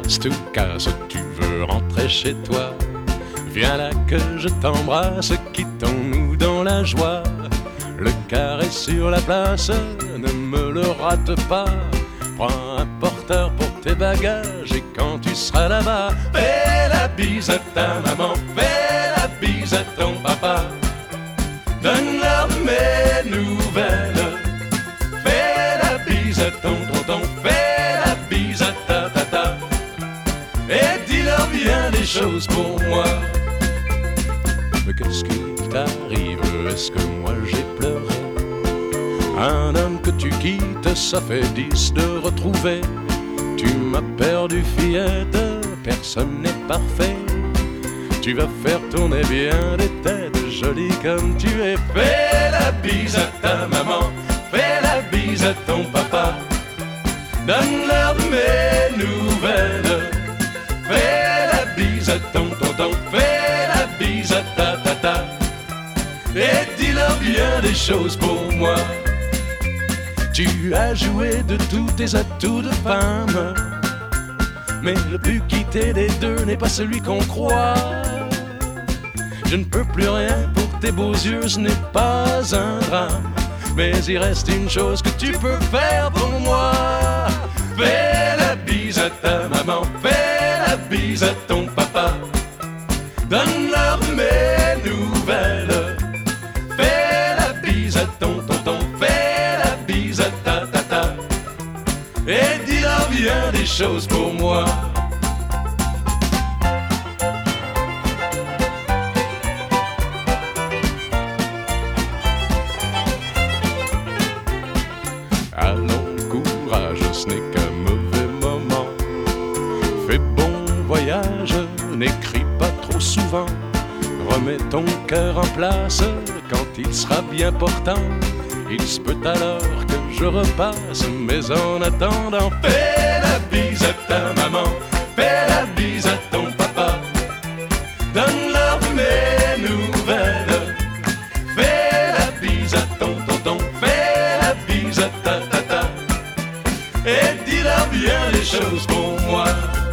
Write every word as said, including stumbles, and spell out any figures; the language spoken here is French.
Si tout casse, tu veux rentrer chez toi, viens là que je t'embrasse, quittons-nous dans la joie. Le car est sur la place, ne me le rate pas. Prends un porteur pour tes bagages et quand tu seras là-bas, fais la bise à ta maman, fais la bise à ton papa. Donne-leur mes nouvelles, fais la bise à ton tonton, fais la bise à ta tata. Et dis-leur bien des choses pour moi. Mais qu'est-ce qui t'arrive? Est-ce que moi j'ai pleuré? Un homme que tu quittes, ça fait dix de retrouver. Tu m'as perdu fillette, personne n'est parfait. Tu vas faire tourner bien les têtes, jolie comme tu es. Fais la bise à ta maman, fais la bise à ton papa. Donne-leur mes nouvelles, fais la bise à ton tonton, fais la bise à ta tata. Et dis-leur bien des choses pour moi. Tu as joué de tous tes atouts de femme, mais le plus quitté des deux n'est pas celui qu'on croit. Je ne peux plus rien pour tes beaux yeux, ce n'est pas un drame, mais il reste une chose que tu peux faire pour moi. Fais la bise à ta maman, fais la bise à ton papa. Donne-leur mes nouvelles, fais la bise à ton tonton, fais la bise à ta tata. Et dis-leur bien des choses pour moi. Allons, courage, ce n'est qu'un mauvais moment. Fais bon voyage, n'écris pas trop souvent. Remets ton cœur en place quand il sera bien portant. Il se peut alors que je repasse, mais en attendant, fais la bise à ta maman, fais la bise à ton papa. Donne-leur mes nouvelles, fais la bise à ton tonton, fais la bise à ta tata. Et dis-leur bien les choses pour moi.